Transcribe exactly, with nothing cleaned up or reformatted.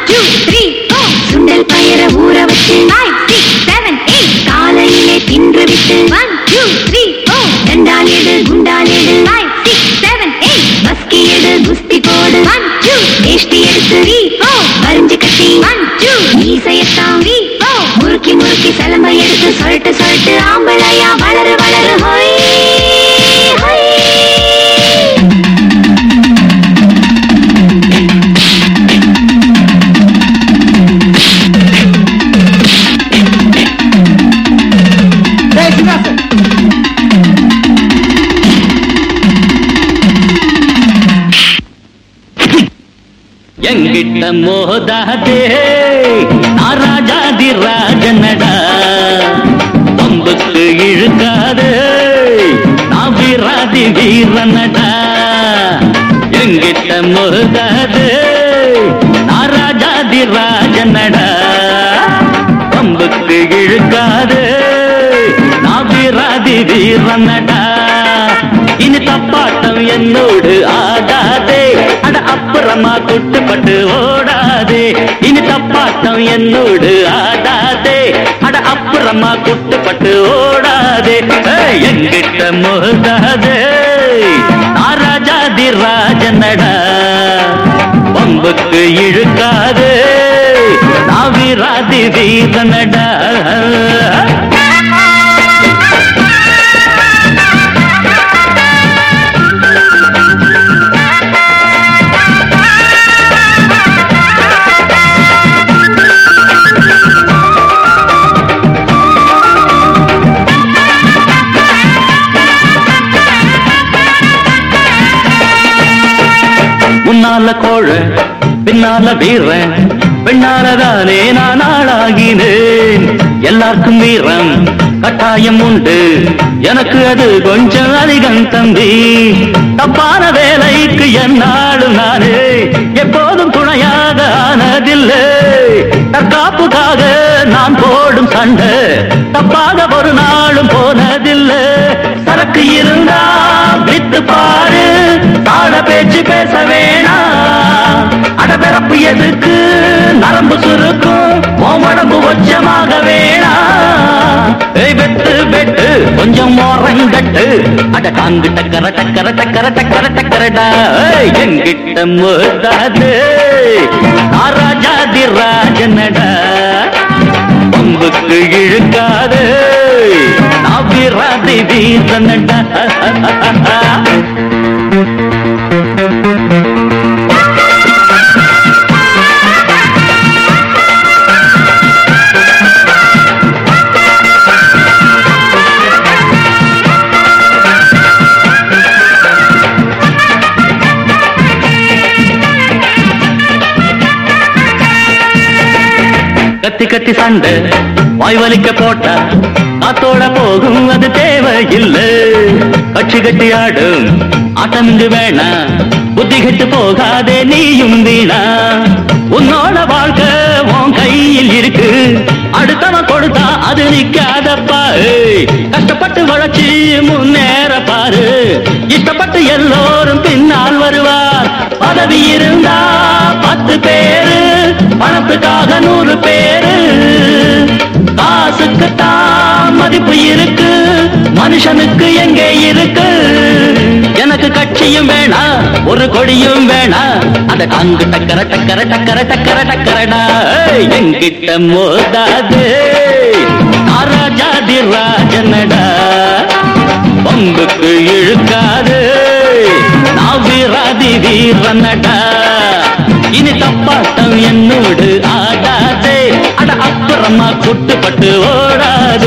two, three, four. சுண்டல் பயர ஊற வச்சு five, six, seven, eight. காலையிலே தின்று விட்டு one, two, three, four. ரெண்டால் எடு குண்டால் எடு five, six, seven, eight. பஸ்கி எடு குஸ்தி போடு one, two. வேஷ்டி எடுத்து three, four. வரிஞ்சு கட்டி one, two. மீசையத்தான் three, four. முறுக்கி முறுக்கி செலம்பை எடுத்து சொல்லிட்டு சொல்லிட்டு ஆம்பளையா வளரு வளரு ஹோய் ஹோய். எங்கிட்ட மோதாதே நான் ராஜாதி ராஜனடா பம்புக்கு இழுக்காதே நான் வீராதி வீரனடா எங்கிட்ட மோதாதே நான் ராஜாதி ராஜனடா பம்புக்கு இழுக்காதே நான் வீராதி வீரனடா இனி தப்பாட்டம் என்னோடு ஆடாதே அட அப்புறமா குட்டுப்பட்டு ஓடாதே இனி தப்பாட்டம் என்னோடு ஆடாதே அட அப்புறமா குட்டுப்பட்டு ஓடாதே எங்கிட்ட மோதாதே நான் ராஜாதி ராஜனடா பம்புக்கு இழுக்காதே நான் வீராதி வீரனடா முன்னால கோழ பின்னால வீரன் பெண்ணாலதானே நான் ஆளாகினேன் எல்லாருக்கும் வீரம் கட்டாயம் உண்டு எனக்கு அது கொஞ்சம் அதிகம் தம்பி தப்பான வேலைக்கு என்னாலும் நானே எப்போதும் துணையாக ஆனதில்லை தற்காப்புக்காக நான் போடும் சண்டை தப்பாக ஒரு நாளும் போனதில்லை சரக்கு இருந்தா வித்து பாரு தாழ பேச்சு பேச வேணாம் அடபிறப்பு எதுக்கு நரம்பு சுருக்கும் உடம்பு உச்சமாக வேணாம் வெட்டு வெட்டு கொஞ்சம் மோரங்கட்டு அட காங்கு டக்கர டக்கர டக்கர டக்கர டக்கரடா எங்கிட்ட மோதாது ராஜாதி ராஜனடா பம்புக்கு இழுக்காது நான் வீராதி வீரனடா கத்தி கத்தி சண்டை வாய் வலிக்க போட்டா காத்தோட போகும் அது தேவையில்லை கட்சி கட்டி ஆடும் ஆட்டம் இங்கு வேணா புத்தி கெட்டு போகாதே நீயும் வீணா உன்னோட வாழ்க்கை உன் கையில் இருக்கு அடுத்தவன் கொடுத்தா அது நிக்காதப்பா கஷ்டப்பட்டு வளர்ச்சி முன்னேற பாரு இஷ்டப்பட்டு எல்லோரும் பின்னால் வருவார் பதவி இருந்தா பத்து பேரு பணத்துக்காக நூறு பேரு காசுக்குத்தான் மதிப்பு இருக்கு மனுஷனுக்கு எங்கே இருக்கு எனக்கு கட்சியும் வேணா ஒரு கொடியும் வேணா அத காங்கு டக்கர டக்கர டக்கர டக்கர டக்கரடா எங்கிட்ட மோதாது ராஜாதி ராஜனடா பம்புக்கு இழுக்காது நான் வீராதி வீரனடா இனி தப்பாட்டம் என்னோடு ஆடாதே அட அப்புறமா குட்டுப்பட்டு ஓடாது